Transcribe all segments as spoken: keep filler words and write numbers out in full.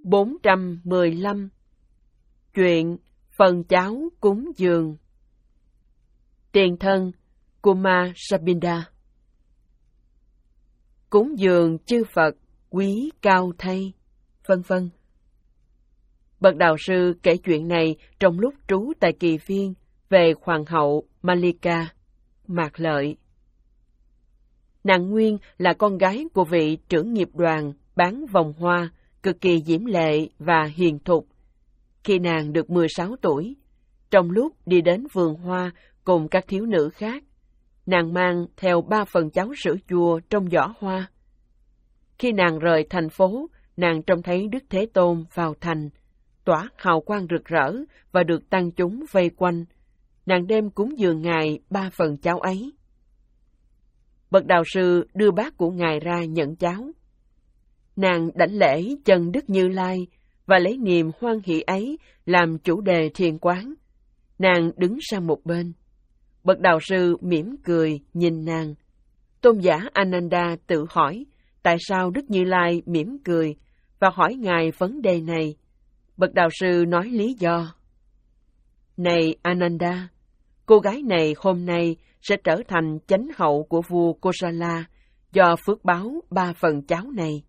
bốn trăm mười lăm. Chuyện phần cháu cúng dường. Tiền thân Kumar Sabinda. Cúng dường chư Phật quý cao thay, vân vân. Bậc đạo sư kể chuyện này trong lúc trú tại Kỳ Viên về hoàng hậu Malika, Mạc Lợi. Nàng nguyên là con gái của vị trưởng nghiệp đoàn bán vòng hoa, cực kỳ diễm lệ và hiền thục. Khi nàng được mười sáu tuổi, trong lúc đi đến vườn hoa cùng các thiếu nữ khác, nàng mang theo ba phần cháo sữa chua trong giỏ hoa. Khi nàng rời thành phố, nàng trông thấy Đức Thế Tôn vào thành, tỏa hào quang rực rỡ và được tăng chúng vây quanh. Nàng đem cúng dường Ngài ba phần cháo ấy. Bậc đạo sư đưa bát của Ngài ra nhận cháo. Nàng đảnh lễ chân Đức Như Lai và lấy niềm hoan hỷ ấy làm chủ đề thiền quán. Nàng đứng sang một bên. Bậc đạo sư mỉm cười nhìn nàng. Tôn giả Ananda tự hỏi tại sao Đức Như Lai mỉm cười và hỏi Ngài vấn đề này. Bậc đạo sư nói lý do. Này Ananda, cô gái này hôm nay sẽ trở thành chánh hậu của vua Kosala do phước báo ba phần cháo này.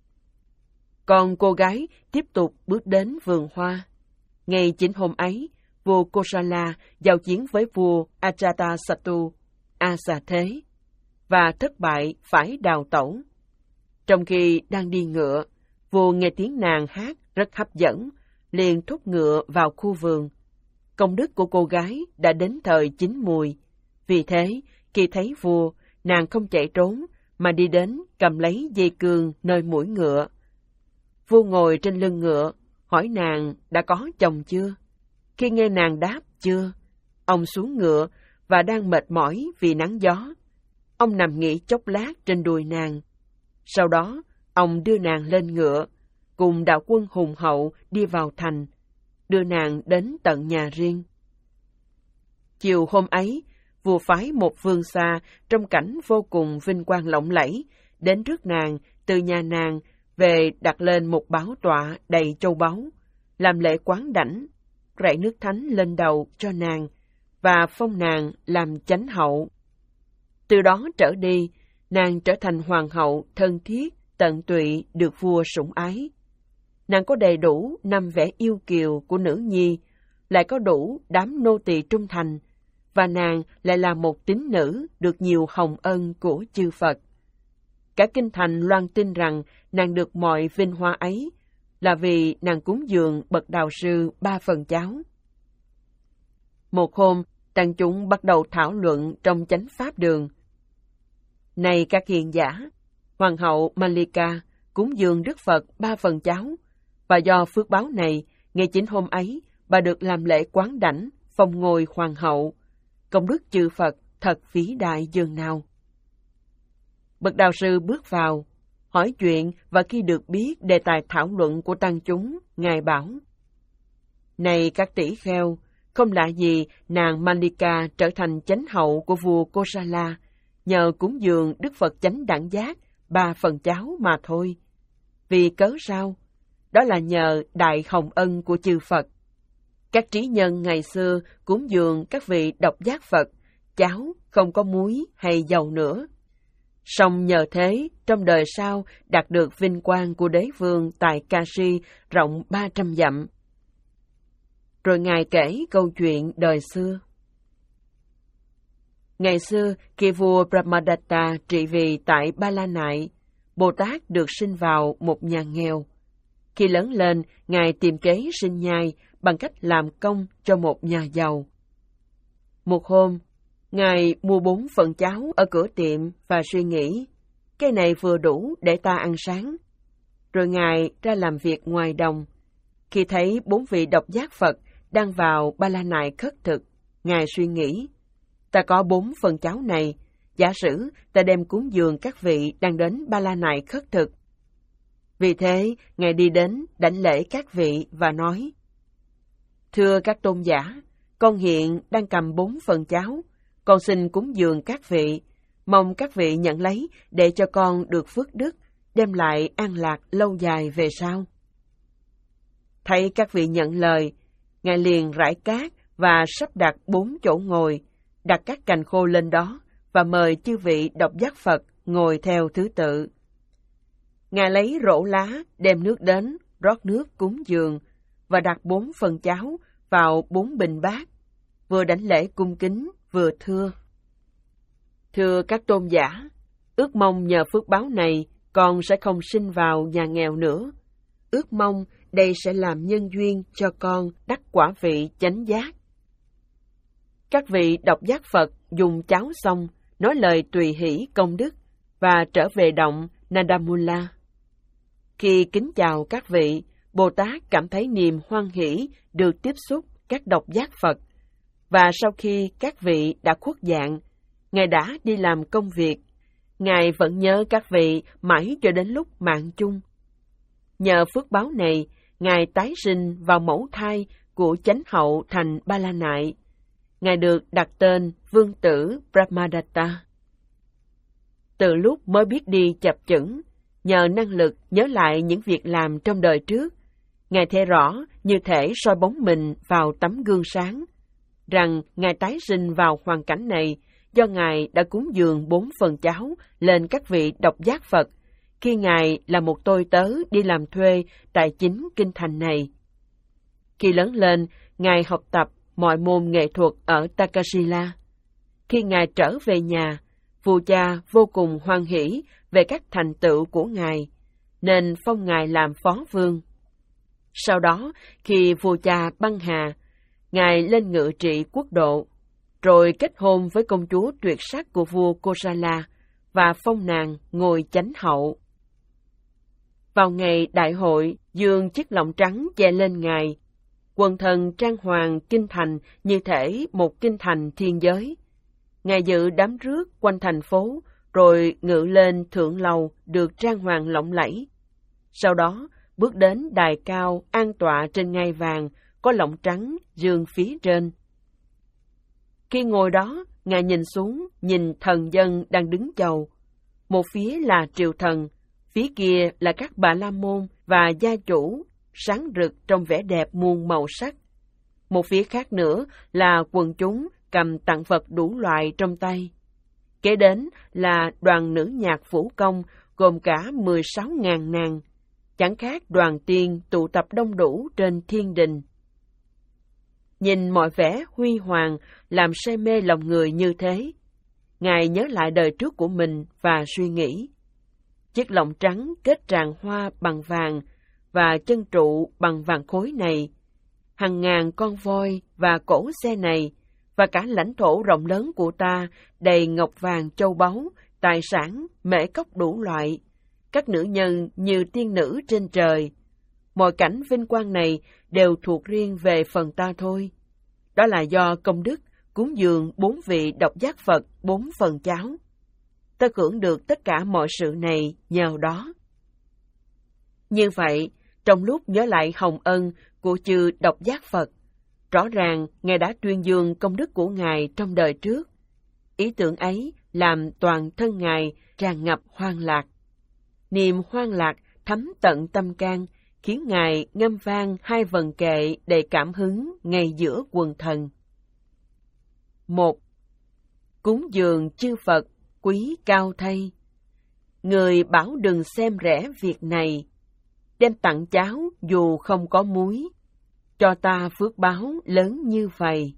Còn cô gái tiếp tục bước đến vườn hoa. Ngày chính hôm ấy, vua Kosala giao chiến với vua Ajatasattu, Asa Thế, và thất bại phải đào tẩu. Trong khi đang đi ngựa, vua nghe tiếng nàng hát rất hấp dẫn, liền thúc ngựa vào khu vườn. Công đức của cô gái đã đến thời chín mùi. Vì thế, khi thấy vua, nàng không chạy trốn, mà đi đến cầm lấy dây cương nơi mũi ngựa. Vua ngồi trên lưng ngựa, hỏi nàng đã có chồng chưa? Khi nghe nàng đáp chưa, ông xuống ngựa và đang mệt mỏi vì nắng gió. Ông nằm nghỉ chốc lát trên đùi nàng. Sau đó, ông đưa nàng lên ngựa, cùng đạo quân hùng hậu đi vào thành, đưa nàng đến tận nhà riêng. Chiều hôm ấy, vua phái một vương xa trong cảnh vô cùng vinh quang lộng lẫy, đến trước nàng, từ nhà nàng, về đặt lên một bảo tọa đầy châu báu, làm lễ quán đảnh, rải nước thánh lên đầu cho nàng, và phong nàng làm chánh hậu. Từ đó trở đi, nàng trở thành hoàng hậu thân thiết, tận tụy, được vua sủng ái. Nàng có đầy đủ năm vẻ yêu kiều của nữ nhi, lại có đủ đám nô tỳ trung thành, và nàng lại là một tín nữ được nhiều hồng ân của chư Phật. Cả kinh thành loan tin rằng nàng được mọi vinh hoa ấy là vì nàng cúng dường bậc đạo sư ba phần cháo. Một hôm, tăng chúng bắt đầu thảo luận trong chánh pháp đường. Này các hiền giả, hoàng hậu Malika cúng dường Đức Phật ba phần cháo, và do phước báo này, ngày chính hôm ấy, bà được làm lễ quán đảnh, phong ngôi hoàng hậu. Công đức chư Phật thật vĩ đại dường nào. Bậc đạo sư bước vào, hỏi chuyện, và khi được biết đề tài thảo luận của tăng chúng, Ngài bảo: Này các tỷ kheo, không lạ gì nàng Malika trở thành chánh hậu của vua Kosala nhờ cúng dường Đức Phật chánh đẳng giác ba phần cháo mà thôi. Vì cớ sao? Đó là nhờ đại hồng ân của chư Phật. Các trí nhân ngày xưa cúng dường các vị độc giác Phật cháo không có muối hay dầu nữa. Song nhờ thế, trong đời sau đạt được vinh quang của đế vương tại Kashi rộng ba trăm dặm. Rồi Ngài kể câu chuyện đời xưa. Ngày xưa, khi vua Brahmadatta trị vì tại Ba La Nại, Bồ Tát được sinh vào một nhà nghèo. Khi lớn lên, Ngài tìm kế sinh nhai bằng cách làm công cho một nhà giàu. Một hôm, Ngài mua bốn phần cháo ở cửa tiệm và suy nghĩ, cái này vừa đủ để ta ăn sáng. Rồi Ngài ra làm việc ngoài đồng. Khi thấy bốn vị độc giác Phật đang vào Ba La Nại khất thực, Ngài suy nghĩ, ta có bốn phần cháo này, giả sử ta đem cúng dường các vị đang đến Ba La Nại khất thực. Vì thế, Ngài đi đến đảnh lễ các vị và nói, thưa các tôn giả, con hiện đang cầm bốn phần cháo, con xin cúng dường các vị, mong các vị nhận lấy để cho con được phước đức, đem lại an lạc lâu dài về sau. Thấy các vị nhận lời, Ngài liền rải cát và sắp đặt bốn chỗ ngồi, đặt các cành khô lên đó và mời chư vị độc giác Phật ngồi theo thứ tự. Ngài lấy rổ lá đem nước đến, rót nước cúng dường và đặt bốn phần cháo vào bốn bình bát, vừa đảnh lễ cung kính vừa thưa: Thưa các tôn giả, ước mong nhờ phước báo này con sẽ không sinh vào nhà nghèo nữa. Ước mong đây sẽ làm nhân duyên cho con đắc quả vị chánh giác. Các vị độc giác Phật dùng cháo xong, nói lời tùy hỷ công đức và trở về động Nadamula. Khi kính chào các vị, Bồ Tát cảm thấy niềm hoan hỷ được tiếp xúc các độc giác Phật, và sau khi các vị đã khuất dạng, Ngài đã đi làm công việc. Ngài vẫn nhớ các vị mãi cho đến lúc mạng chung. Nhờ phước báo này, Ngài tái sinh vào mẫu thai của chánh hậu thành Ba La Nại. Ngài được đặt tên Vương tử Brahmadatta. Từ lúc mới biết đi chập chững, nhờ năng lực nhớ lại những việc làm trong đời trước, Ngài thấy rõ như thể soi bóng mình vào tấm gương sáng, rằng Ngài tái sinh vào hoàn cảnh này do Ngài đã cúng dường bốn phần cháo lên các vị độc giác Phật, khi Ngài là một tôi tớ đi làm thuê tại chính kinh thành này. Khi lớn lên, Ngài học tập mọi môn nghệ thuật ở Takasila. Khi Ngài trở về nhà, vua cha vô cùng hoan hỷ về các thành tựu của Ngài, nên phong Ngài làm phó vương. Sau đó, khi vua cha băng hà, Ngài lên ngự trị quốc độ, rồi kết hôn với công chúa tuyệt sắc của vua Kosala và phong nàng ngôi chánh hậu. Vào ngày đại hội, dương chiếc lọng trắng che lên Ngài. Quần thần trang hoàng kinh thành như thể một kinh thành thiên giới. Ngài dự đám rước quanh thành phố, rồi ngự lên thượng lầu được trang hoàng lộng lẫy. Sau đó, bước đến đài cao an tọa trên ngai vàng, có lọng trắng dương phía trên. Khi ngồi đó, Ngài nhìn xuống, nhìn thần dân đang đứng chầu. Một phía là triều thần, phía kia là các bà la môn và gia chủ, sáng rực trong vẻ đẹp muôn màu sắc. Một phía khác nữa là quần chúng cầm tặng vật đủ loại trong tay. Kế đến là đoàn nữ nhạc vũ công gồm cả mười sáu ngàn nàng, chẳng khác đoàn tiên tụ tập đông đủ trên thiên đình. Nhìn mọi vẻ huy hoàng làm say mê lòng người như thế, Ngài nhớ lại đời trước của mình và suy nghĩ. Chiếc lọng trắng kết tràng hoa bằng vàng và chân trụ bằng vàng khối này, hàng ngàn con voi và cỗ xe này, và cả lãnh thổ rộng lớn của ta đầy ngọc vàng châu báu, tài sản, mễ cốc đủ loại, các nữ nhân như tiên nữ trên trời. Mọi cảnh vinh quang này đều thuộc riêng về phần ta thôi. Đó là do công đức cúng dường bốn vị độc giác Phật bốn phần cháo. Ta hưởng được tất cả mọi sự này nhờ đó. Như vậy, trong lúc nhớ lại hồng ân của chư độc giác Phật, rõ ràng Ngài đã tuyên dương công đức của Ngài trong đời trước. Ý tưởng ấy làm toàn thân Ngài tràn ngập hoan lạc. Niềm hoan lạc thấm tận tâm can, khiến Ngài ngâm vang hai vần kệ đầy cảm hứng ngay giữa quần thần. Một. Cúng dường chư Phật quý cao thay. Người bảo đừng xem rẻ việc này, đem tặng cháo dù không có muối, cho ta phước báo lớn như vậy.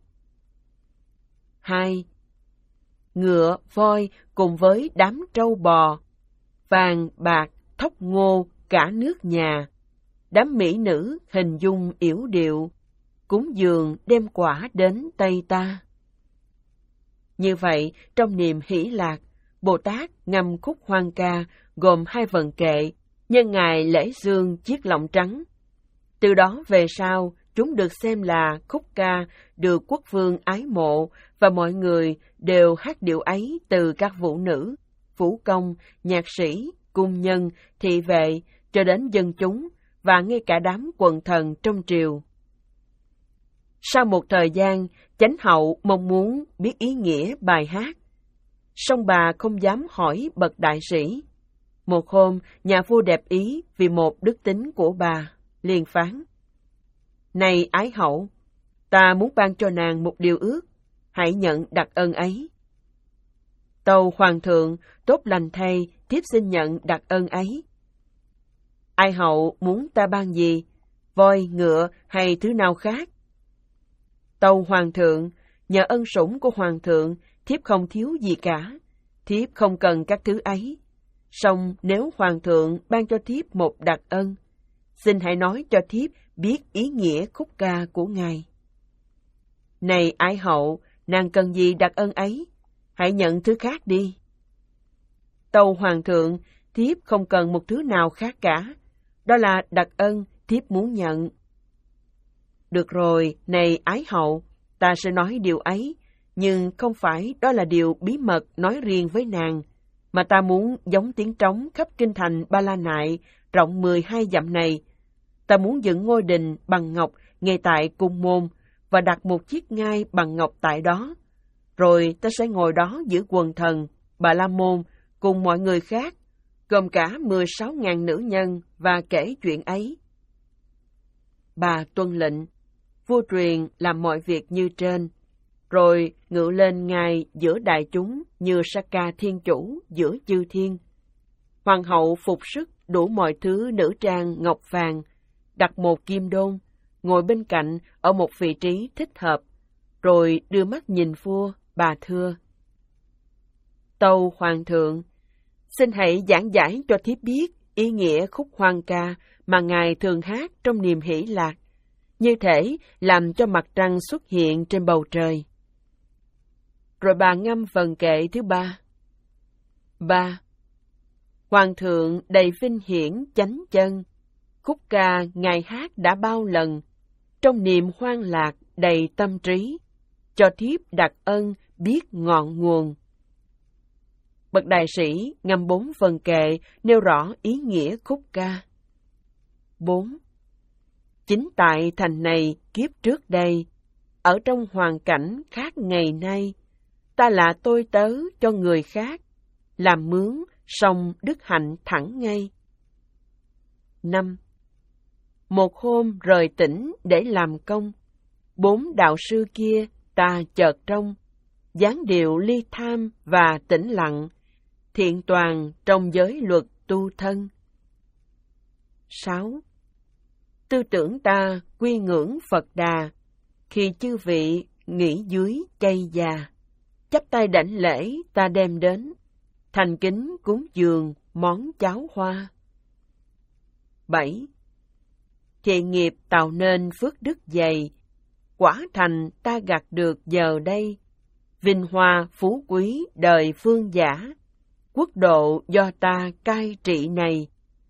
Hai. Ngựa, voi cùng với đám trâu bò, vàng, bạc, thóc ngô, cả nước nhà, đám mỹ nữ hình dung yểu điệu, cúng dường đem quả đến tay ta. Như vậy, trong niềm hỷ lạc, Bồ Tát ngâm khúc hoan ca gồm hai vần kệ, nhân ngày lễ dương chiếc lọng trắng. Từ đó về sau, chúng được xem là khúc ca được quốc vương ái mộ, và mọi người đều hát điệu ấy từ các vũ nữ, vũ công, nhạc sĩ, cung nhân, thị vệ, cho đến dân chúng, và ngay cả đám quần thần trong triều. Sau một thời gian, chánh hậu mong muốn biết ý nghĩa bài hát, song bà không dám hỏi bậc đại sĩ. Một hôm, nhà vua đẹp ý vì một đức tính của bà, liền phán: Này ái hậu, ta muốn ban cho nàng một điều ước, hãy nhận đặc ân ấy. Tâu hoàng thượng, tốt lành thay, thiếp xin nhận đặc ân ấy. Ai hậu muốn ta ban gì, voi, ngựa hay thứ nào khác? Tâu hoàng thượng, nhờ ân sủng của hoàng thượng, thiếp không thiếu gì cả, thiếp không cần các thứ ấy. Song nếu hoàng thượng ban cho thiếp một đặc ân, xin hãy nói cho thiếp biết ý nghĩa khúc ca của ngài. Này ái hậu, nàng cần gì đặc ân ấy? Hãy nhận thứ khác đi. Tâu hoàng thượng, thiếp không cần một thứ nào khác cả. Đó là đặc ân thiếp muốn nhận. Được rồi, này ái hậu, ta sẽ nói điều ấy, nhưng không phải đó là điều bí mật nói riêng với nàng, mà ta muốn giống tiếng trống khắp kinh thành Ba La Nại, rộng mười hai dặm này. Ta muốn dựng ngôi đình bằng ngọc ngay tại cung môn, và đặt một chiếc ngai bằng ngọc tại đó. Rồi ta sẽ ngồi đó giữ quần thần, Bà La Môn, cùng mọi người khác, gồm cả mười sáu ngàn nữ nhân, và kể chuyện ấy. Bà tuân lệnh, vua truyền làm mọi việc như trên, rồi ngự lên ngai giữa đại chúng như Sa-ca thiên chủ giữa chư thiên. Hoàng hậu phục sức đủ mọi thứ nữ trang ngọc vàng, đặt một kim đôn, ngồi bên cạnh ở một vị trí thích hợp, rồi đưa mắt nhìn vua, bà thưa: Tâu hoàng thượng, xin hãy giảng giải cho thiếp biết ý nghĩa khúc hoan ca mà ngài thường hát trong niềm hỷ lạc, như thể làm cho mặt trăng xuất hiện trên bầu trời. Rồi bà ngâm phần kệ thứ ba. Ba. Hoàng thượng đầy vinh hiển chánh chân, khúc ca ngài hát đã bao lần, trong niềm hoan lạc đầy tâm trí, cho thiếp đặc ân biết ngọn nguồn. Bậc đại sĩ ngâm bốn phần kệ nêu rõ ý nghĩa khúc ca. Bốn. Chính tại thành này kiếp trước đây, ở trong hoàn cảnh khác ngày nay, ta là tôi tớ cho người khác, làm mướn song đức hạnh thẳng ngay. Năm. Một hôm rời tỉnh để làm công, bốn đạo sư kia ta chợt trông, dáng điệu ly tham và tĩnh lặng, thiện toàn trong giới luật tu thân. Sáu. Tư tưởng ta quy ngưỡng Phật Đà, khi chư vị nghỉ dưới cây già, chắp tay đảnh lễ ta đem đến, thành kính cúng dường món cháo hoa. Bảy. Thiện nghiệp tạo nên phước đức dày, quả thành ta gặt được giờ đây, vinh hoa phú quý đời phương giả, quốc độ do ta cai trị này.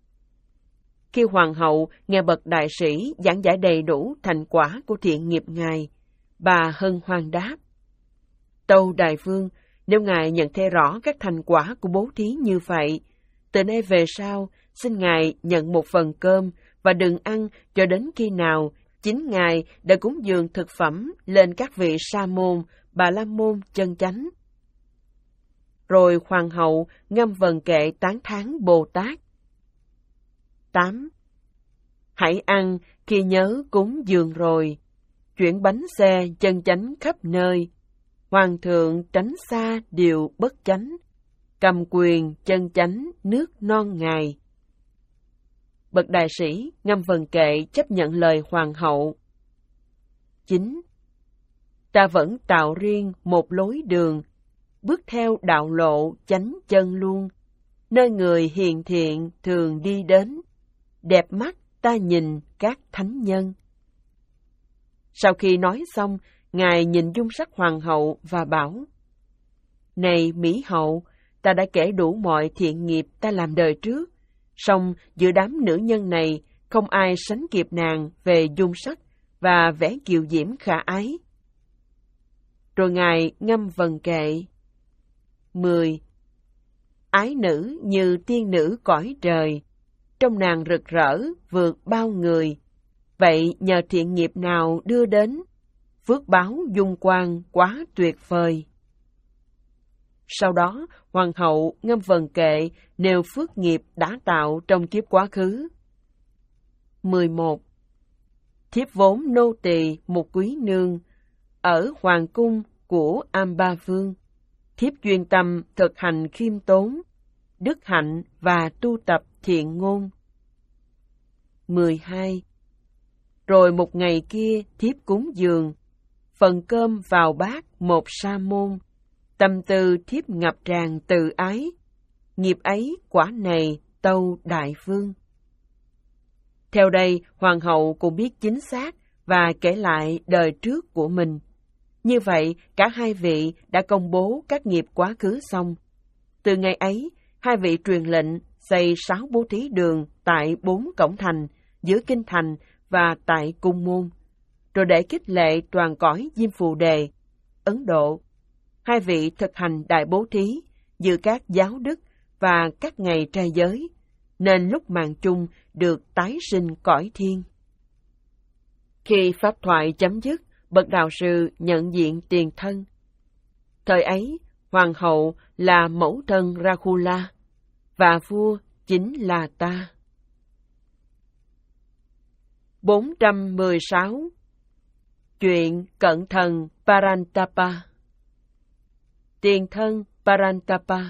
Khi hoàng hậu nghe bậc đại sĩ giảng giải đầy đủ thành quả của thiện nghiệp ngài, bà hân hoan đáp: Tâu đại vương, nếu ngài nhận thấy rõ các thành quả của bố thí như vậy, từ nay về sau xin ngài nhận một phần cơm và đừng ăn cho đến khi nào chính ngài đã cúng dường thực phẩm lên các vị sa môn, bà la môn chân chánh. Rồi hoàng hậu ngâm vần kệ tán thán Bồ Tát. Tám. Hãy ăn khi nhớ cúng dường rồi, chuyển bánh xe chân chánh khắp nơi, hoàng thượng tránh xa điều bất chánh, cầm quyền chân chánh nước non ngài. Bậc đại sĩ ngâm vần kệ chấp nhận lời hoàng hậu. Chín. Ta vẫn tạo riêng một lối đường, bước theo đạo lộ chánh chân luôn, nơi người hiền thiện thường đi đến, đẹp mắt ta nhìn các thánh nhân. Sau khi nói xong, ngài nhìn dung sắc hoàng hậu và bảo: Này Mỹ hậu, ta đã kể đủ mọi thiện nghiệp ta làm đời trước, song giữa đám nữ nhân này không ai sánh kịp nàng về dung sắc và vẻ kiều diễm khả ái. Rồi ngài ngâm vần kệ. Mười. Ái nữ như tiên nữ cõi trời, trong nàng rực rỡ vượt bao người, vậy nhờ thiện nghiệp nào đưa đến, phước báo dung quang quá tuyệt vời. Sau đó, hoàng hậu ngâm vần kệ nêu phước nghiệp đã tạo trong kiếp quá khứ. Mười một. thiếp vốn nô tỳ một quý nương ở hoàng cung của Amba Vương. Thiếp chuyên tâm thực hành khiêm tốn, đức hạnh và tu tập thiện ngôn. mười hai. Rồi một ngày kia thiếp cúng dường, phần cơm vào bát một sa môn, tâm tư thiếp ngập tràn từ ái, nghiệp ấy quả này tâu đại vương. Theo đây, hoàng hậu cũng biết chính xác và kể lại đời trước của mình. Như vậy, cả hai vị đã công bố các nghiệp quá khứ xong. Từ ngày ấy, hai vị truyền lệnh xây sáu bố thí đường tại bốn cổng thành, giữa kinh thành và tại cung môn, rồi để khích lệ toàn cõi Diêm Phù Đề, Ấn Độ. Hai vị thực hành đại bố thí, dự các giáo đức và các ngày trai giới, nên lúc mạng chung được tái sinh cõi thiên. Khi pháp thoại chấm dứt, bậc đạo sư nhận diện tiền thân. Thời ấy, hoàng hậu là mẫu thân Rahula, và vua chính là ta. bốn trăm mười sáu. Chuyện cận thần Parantapa. Tiền thân Parantapa.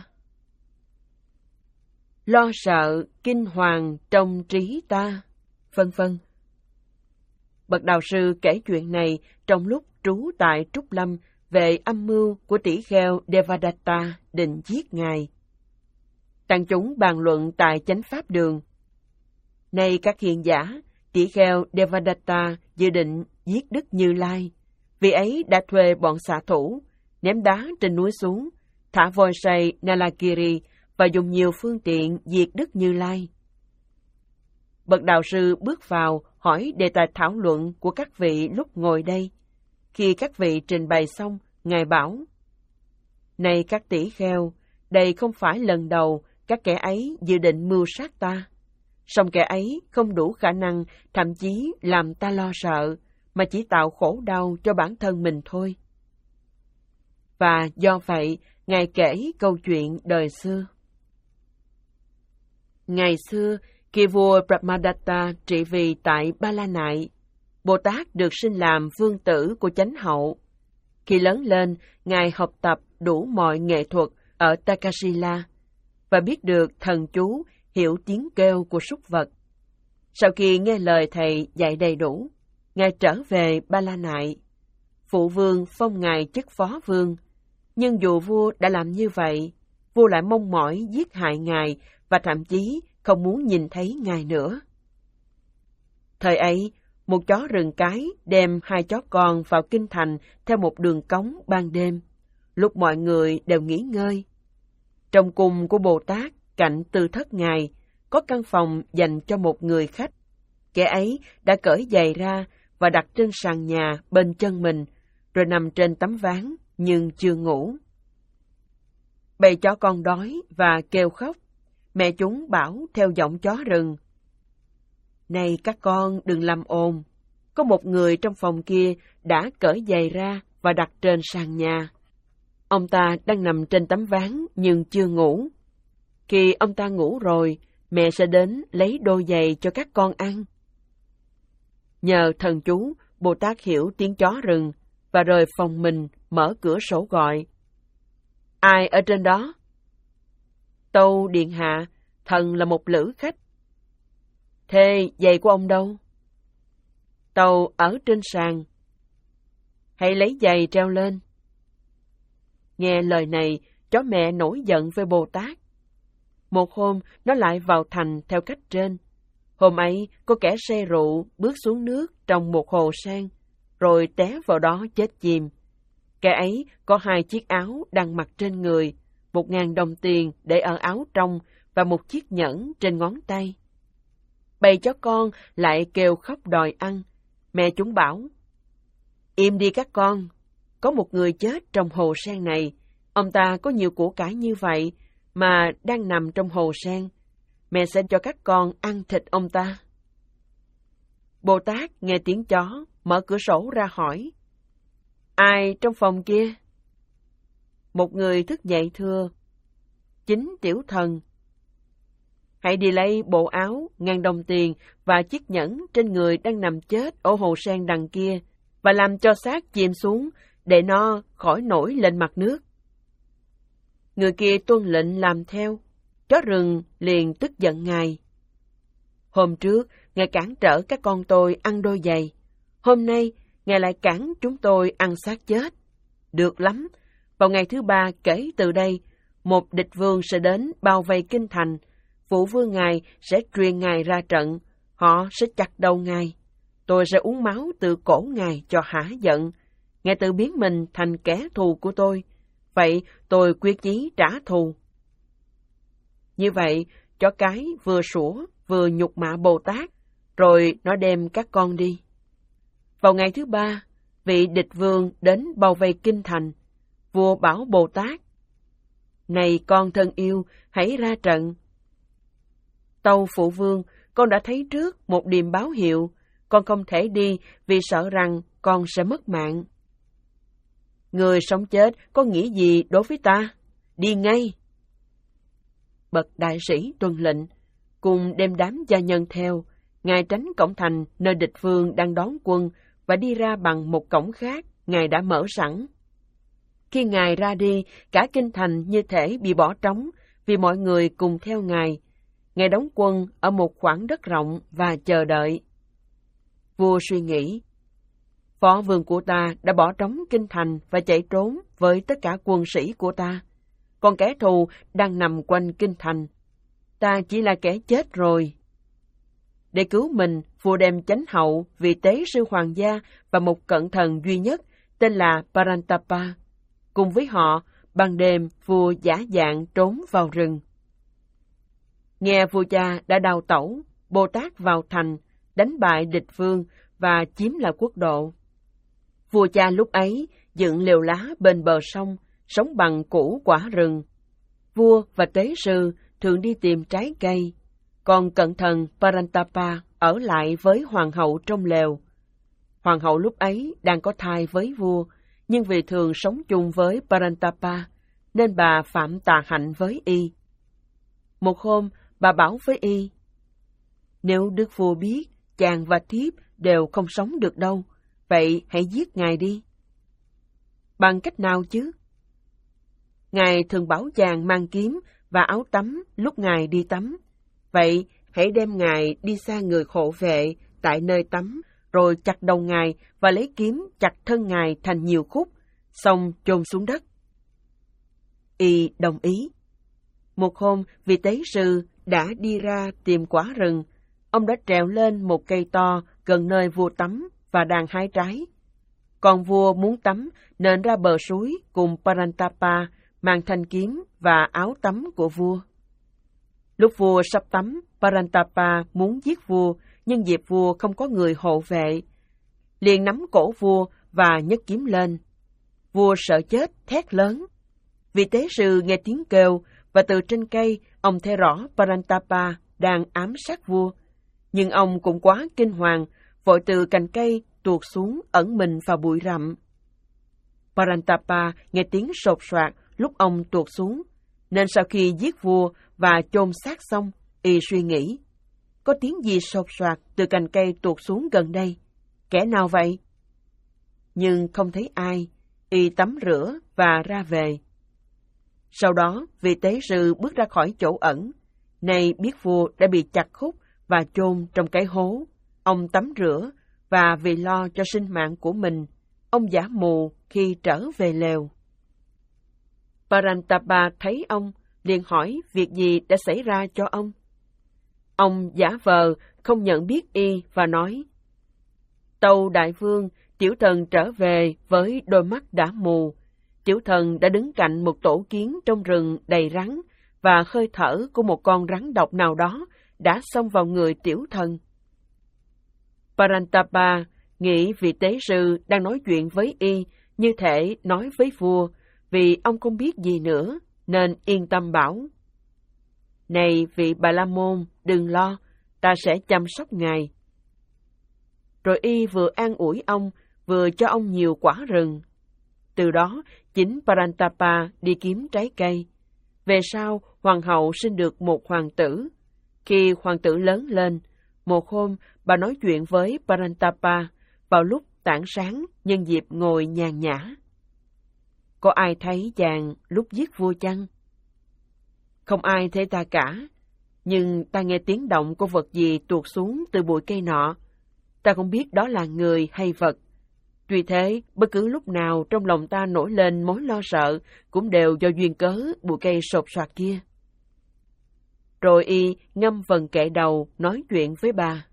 Lo sợ, kinh hoàng trong trí ta, vân vân. Bậc đạo sư kể chuyện này trong lúc trú tại Trúc Lâm về âm mưu của tỷ kheo Devadatta định giết ngài. Tăng chúng bàn luận tại chánh pháp đường. Nay các hiền giả, tỷ kheo Devadatta dự định giết Đức Như Lai. Vì ấy đã thuê bọn xạ thủ, ném đá trên núi xuống, thả voi say Nalagiri và dùng nhiều phương tiện diệt Đức Như Lai. Bậc đạo sư bước vào hỏi đề tài thảo luận của các vị lúc ngồi đây. Khi các vị trình bày xong, ngài bảo: Này các tỷ kheo, đây không phải lần đầu các kẻ ấy dự định mưu sát ta. Song kẻ ấy không đủ khả năng, thậm chí làm ta lo sợ, mà chỉ tạo khổ đau cho bản thân mình thôi. Và do vậy, ngài kể câu chuyện đời xưa. Ngày xưa, khi vua Brahmadatta trị vì tại Ba La Nại, Bồ Tát được sinh làm vương tử của chánh hậu. Khi lớn lên, ngài học tập đủ mọi nghệ thuật ở Takashila và biết được thần chú, hiểu tiếng kêu của súc vật. Sau khi nghe lời thầy dạy đầy đủ, ngài trở về Ba La Nại. Phụ vương phong ngài chức phó vương, nhưng dù vua đã làm như vậy, vua lại mong mỏi giết hại ngài và thậm chí không muốn nhìn thấy ngài nữa. Thời ấy, một chó rừng cái đem hai chó con vào kinh thành theo một đường cống ban đêm, lúc mọi người đều nghỉ ngơi. Trong cung của Bồ Tát, cạnh tư thất ngài, có căn phòng dành cho một người khách. Kẻ ấy đã cởi giày ra và đặt trên sàn nhà bên chân mình, rồi nằm trên tấm ván nhưng chưa ngủ. Bầy chó con đói và kêu khóc. Mẹ chúng bảo theo giọng chó rừng: Này các con đừng làm ồn, có một người trong phòng kia đã cởi giày ra và đặt trên sàn nhà. Ông ta đang nằm trên tấm ván nhưng chưa ngủ. Khi ông ta ngủ rồi, mẹ sẽ đến lấy đôi giày cho các con ăn. Nhờ thần chú, Bồ Tát hiểu tiếng chó rừng và rời phòng mình, mở cửa sổ gọi: Ai ở trên đó? Tâu điện hạ, thần là một lữ khách. Thế giày của ông đâu? Tâu ở trên sàn. Hãy lấy giày treo lên. Nghe lời này, chó mẹ nổi giận với Bồ Tát. Một hôm, nó lại vào thành theo cách trên. Hôm ấy, có kẻ say rượu bước xuống nước trong một hồ sen, rồi té vào đó chết chìm. Kẻ ấy có hai chiếc áo đang mặc trên người, một ngàn đồng tiền để ở áo trong và một chiếc nhẫn trên ngón tay. Bầy chó con lại kêu khóc đòi ăn. Mẹ chúng bảo: Im đi các con, có một người chết trong hồ sen này. Ông ta có nhiều của cải như vậy mà đang nằm trong hồ sen. Mẹ sẽ cho các con ăn thịt ông ta. Bồ Tát nghe tiếng chó, mở cửa sổ ra hỏi: Ai trong phòng kia? Một người thức dậy thưa: Chính tiểu thần. hãy đi lấy bộ áo, ngàn đồng tiền và chiếc nhẫn trên người đang nằm chết ở hồ sen đằng kia, và làm cho xác chìm xuống để nó khỏi nổi lên mặt nước. Người kia tuân lệnh làm theo. Chó rừng liền tức giận Ngài. Hôm trước, Ngài cản trở các con tôi ăn đôi giày. Hôm nay, Ngài lại cản chúng tôi ăn xác chết. Được lắm. Vào ngày thứ ba kể từ đây, một địch vương sẽ đến bao vây kinh thành. Phụ vương Ngài sẽ truyền Ngài ra trận. Họ sẽ chặt đầu Ngài. Tôi sẽ uống máu từ cổ Ngài cho hả giận. Ngài tự biến mình thành kẻ thù của tôi. Vậy tôi quyết chí trả thù. Như vậy, chó cái vừa sủa vừa nhục mạ Bồ Tát, rồi nó đem các con đi. Vào ngày thứ ba, vị địch vương đến bao vây kinh thành. Vua bảo Bồ Tát: Này con thân yêu, hãy ra trận. Tâu phụ vương, con đã thấy trước một điềm báo hiệu. Con không thể đi vì sợ rằng con sẽ mất mạng. Người sống chết có nghĩa gì đối với ta? Đi ngay! Bậc đại sĩ tuân lệnh, cùng đem đám gia nhân theo. Ngài tránh cổng thành nơi địch vương đang đón quân và đi ra bằng một cổng khác Ngài đã mở sẵn. Khi Ngài ra đi, cả kinh thành như thể bị bỏ trống vì mọi người cùng theo Ngài. Ngài đóng quân ở một khoảng đất rộng và chờ đợi. Vua suy nghĩ, phó vương của ta đã bỏ trống kinh thành và chạy trốn với tất cả quân sĩ của ta. Còn kẻ thù đang nằm quanh kinh thành. Ta chỉ là kẻ chết rồi. Để cứu mình, vua đem chánh hậu, vị tế sư hoàng gia và một cận thần duy nhất tên là Parantapa. Cùng với họ, ban đêm vua giả dạng trốn vào rừng. Nghe vua cha đã đào tẩu, Bồ Tát vào thành, đánh bại địch vương và chiếm lại quốc độ. Vua cha lúc ấy dựng lều lá bên bờ sông, sống bằng củ quả rừng. Vua và tế sư thường đi tìm trái cây, còn cận thần Parantapa ở lại với hoàng hậu trong lều. Hoàng hậu lúc ấy đang có thai với vua, nhưng vì thường sống chung với Parantapa, nên bà phạm tà hạnh với y. Một hôm, bà bảo với y, nếu đức vua biết chàng và thiếp đều không sống được đâu, vậy hãy giết ngài đi. Bằng cách nào chứ? Ngài thường bảo chàng mang kiếm và áo tắm lúc ngài đi tắm. Vậy hãy đem ngài đi xa người hộ vệ tại nơi tắm, rồi chặt đầu ngài và lấy kiếm chặt thân ngài thành nhiều khúc, xong chôn xuống đất. Y đồng ý. Một hôm, vị tế sư đã đi ra tìm quả rừng. Ông đã trèo lên một cây to gần nơi vua tắm và đang hái trái. Còn vua muốn tắm nên ra bờ suối cùng Parantapa mang thanh kiếm và áo tắm của vua. Lúc vua sắp tắm, Parantapa muốn giết vua, nhưng dịp vua không có người hộ vệ. Liền nắm cổ vua và nhấc kiếm lên. Vua sợ chết, thét lớn. Vị tế sư nghe tiếng kêu, và từ trên cây, ông thấy rõ Parantapa đang ám sát vua. Nhưng ông cũng quá kinh hoàng, vội từ cành cây tuột xuống ẩn mình vào bụi rậm. Parantapa nghe tiếng sột soạt lúc ông tuột xuống, nên sau khi giết vua và chôn xác xong, y suy nghĩ, có tiếng gì sột soạt từ cành cây tuột xuống gần đây? Kẻ nào vậy? Nhưng không thấy ai, y tắm rửa và ra về. Sau đó, vị tế sư bước ra khỏi chỗ ẩn. Nay biết vua đã bị chặt khúc và chôn trong cái hố. Ông tắm rửa, và vì lo cho sinh mạng của mình, ông giả mù khi trở về lều. Parantapa thấy ông, liền hỏi việc gì đã xảy ra cho ông. Ông giả vờ không nhận biết y và nói, tâu đại vương, tiểu thần trở về với đôi mắt đã mù. Tiểu thần đã đứng cạnh một tổ kiến trong rừng đầy rắn, và hơi thở của một con rắn độc nào đó đã xông vào người tiểu thần. Parantapa nghĩ vị tế sư đang nói chuyện với y như thể nói với vua, vì ông không biết gì nữa, nên yên tâm bảo, này vị Bà La Môn, đừng lo, ta sẽ chăm sóc ngài. Rồi y vừa an ủi ông, vừa cho ông nhiều quả rừng. Từ đó, chính Parantapa đi kiếm trái cây. Về sau, hoàng hậu sinh được một hoàng tử. Khi hoàng tử lớn lên, một hôm bà nói chuyện với Parantapa vào lúc tảng sáng nhân dịp ngồi nhàn nhã. Có ai thấy chàng lúc giết vua chăng? Không ai thấy ta cả, nhưng ta nghe tiếng động của vật gì tuột xuống từ bụi cây nọ. Ta không biết đó là người hay vật. Tuy thế, bất cứ lúc nào trong lòng ta nổi lên mối lo sợ cũng đều do duyên cớ bụi cây sột soạt kia. Rồi y ngâm vần kệ đầu nói chuyện với bà.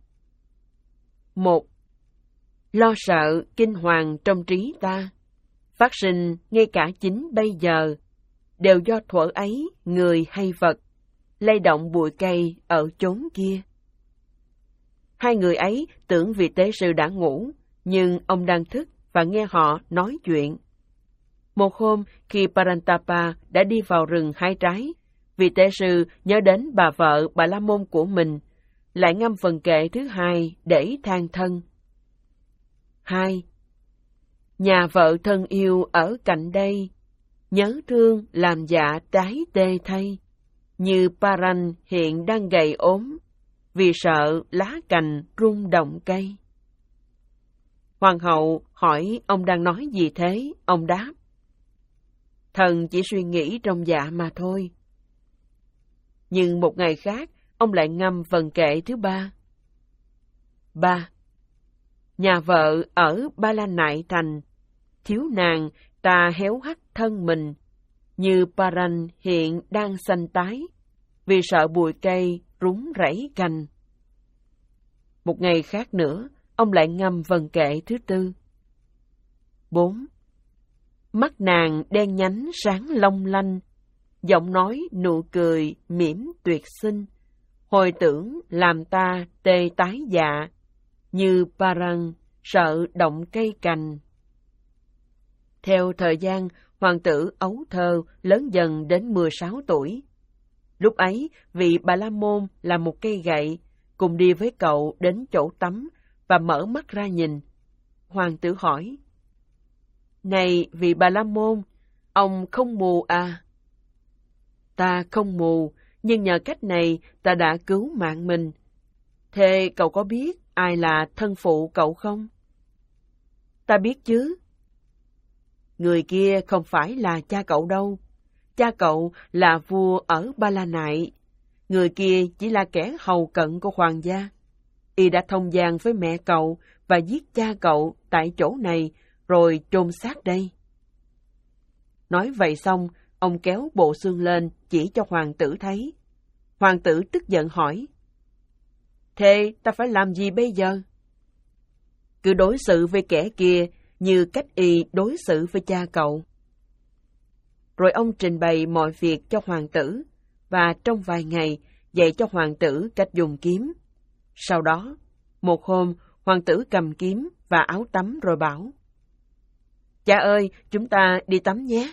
Một, lo sợ, kinh hoàng trong trí ta, phát sinh ngay cả chính bây giờ, đều do thuở ấy người hay vật, lay động bụi cây ở chốn kia. Hai người ấy tưởng vị tế sư đã ngủ, nhưng ông đang thức và nghe họ nói chuyện. Một hôm, khi Parantapa đã đi vào rừng hái trái, vị tế sư nhớ đến bà vợ Bà La Môn của mình, lại ngâm phần kệ thứ hai để than thân. Hai, nhà vợ thân yêu ở cạnh đây, nhớ thương làm dạ trái tê thay, như Paran hiện đang gầy ốm, vì sợ lá cành rung động cây. Hoàng hậu hỏi ông đang nói gì thế, ông đáp. Thần chỉ suy nghĩ trong dạ mà thôi. Nhưng một ngày khác, ông lại ngâm vần kệ thứ ba. Ba, nhà vợ ở Ba La Nại Thành, thiếu nàng ta héo hắt thân mình, như Paran hiện đang xanh tái, vì sợ bụi cây rúng rẫy cành. Một ngày khác nữa, ông lại ngâm vần kệ thứ tư. Bốn, mắt nàng đen nhánh sáng long lanh, giọng nói nụ cười mỉm tuyệt xinh, hồi tưởng làm ta tê tái dạ, như Paran sợ động cây cành. Theo thời gian, hoàng tử ấu thơ lớn dần đến mười sáu tuổi. Lúc ấy, vị Bà La Môn là một cây gậy, cùng đi với cậu đến chỗ tắm và mở mắt ra nhìn. Hoàng tử hỏi, này vị Bà La Môn, ông không mù à? Ta không mù, nhưng nhờ cách này ta đã cứu mạng mình. Thế cậu có biết ai là thân phụ cậu không? Ta biết chứ. Người kia không phải là cha cậu đâu. Cha cậu là vua ở Ba La Nại. Người kia chỉ là kẻ hầu cận của hoàng gia. Y đã thông gian với mẹ cậu và giết cha cậu tại chỗ này, rồi chôn xác đây. Nói vậy xong, ông kéo bộ xương lên chỉ cho hoàng tử thấy. Hoàng tử tức giận hỏi, thế ta phải làm gì bây giờ? Cứ đối xử với kẻ kia như cách y đối xử với cha cậu. Rồi ông trình bày mọi việc cho hoàng tử, và trong vài ngày dạy cho hoàng tử cách dùng kiếm. Sau đó, một hôm, hoàng tử cầm kiếm và áo tắm rồi bảo, cha ơi, chúng ta đi tắm nhé.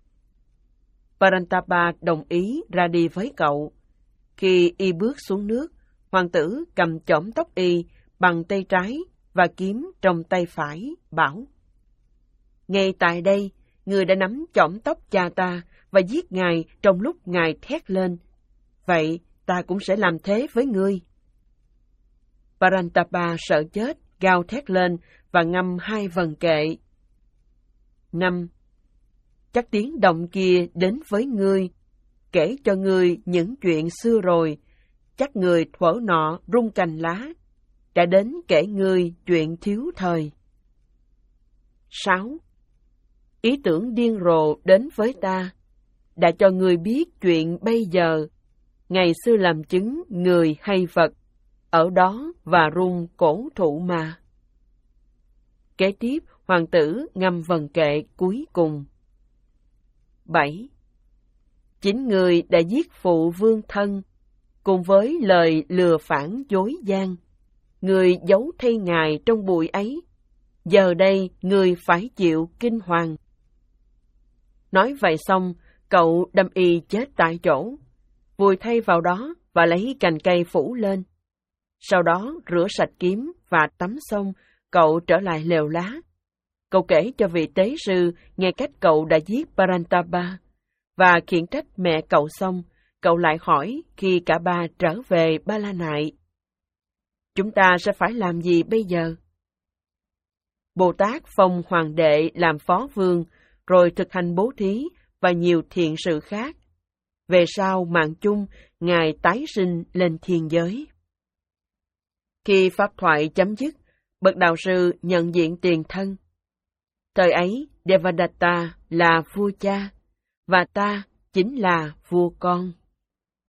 Parantapa đồng ý ra đi với cậu. Khi y bước xuống nước, hoàng tử cầm chõm tóc y bằng tay trái và kiếm trong tay phải, bảo, ngay tại đây, người đã nắm chõm tóc cha ta và giết ngài trong lúc ngài thét lên. Vậy ta cũng sẽ làm thế với ngươi. Parantapa sợ chết, gào thét lên và ngâm hai vần kệ. Năm, chắc tiếng động kia đến với ngươi, kể cho ngươi những chuyện xưa rồi, chắc người thuở nọ rung cành lá, đã đến kể ngươi chuyện thiếu thời. Sáu, ý tưởng điên rồ đến với ta, đã cho ngươi biết chuyện bây giờ, ngày xưa làm chứng người hay vật, ở đó và rung cổ thụ mà. Kế tiếp, hoàng tử ngâm vần kệ cuối cùng. Bảy, chính người đã giết phụ vương thân, cùng với lời lừa phản dối gian, người giấu thay ngài trong bụi ấy, giờ đây người phải chịu kinh hoàng. Nói vậy xong, cậu đâm y chết tại chỗ, vùi thay vào đó và lấy cành cây phủ lên. Sau đó rửa sạch kiếm và tắm xong, cậu trở lại lều lá. Cậu kể cho vị tế sư nghe cách cậu đã giết Parantapa, và khiển trách mẹ cậu xong, cậu lại hỏi khi cả ba trở về Ba La Nại. Chúng ta sẽ phải làm gì bây giờ? Bồ Tát phong hoàng đệ làm phó vương, rồi thực hành bố thí và nhiều thiện sự khác. Về sau mạng chung, Ngài tái sinh lên thiên giới. Khi pháp thoại chấm dứt, bậc đạo sư nhận diện tiền thân. Thời ấy, Devadatta là vua cha, và ta chính là vua con.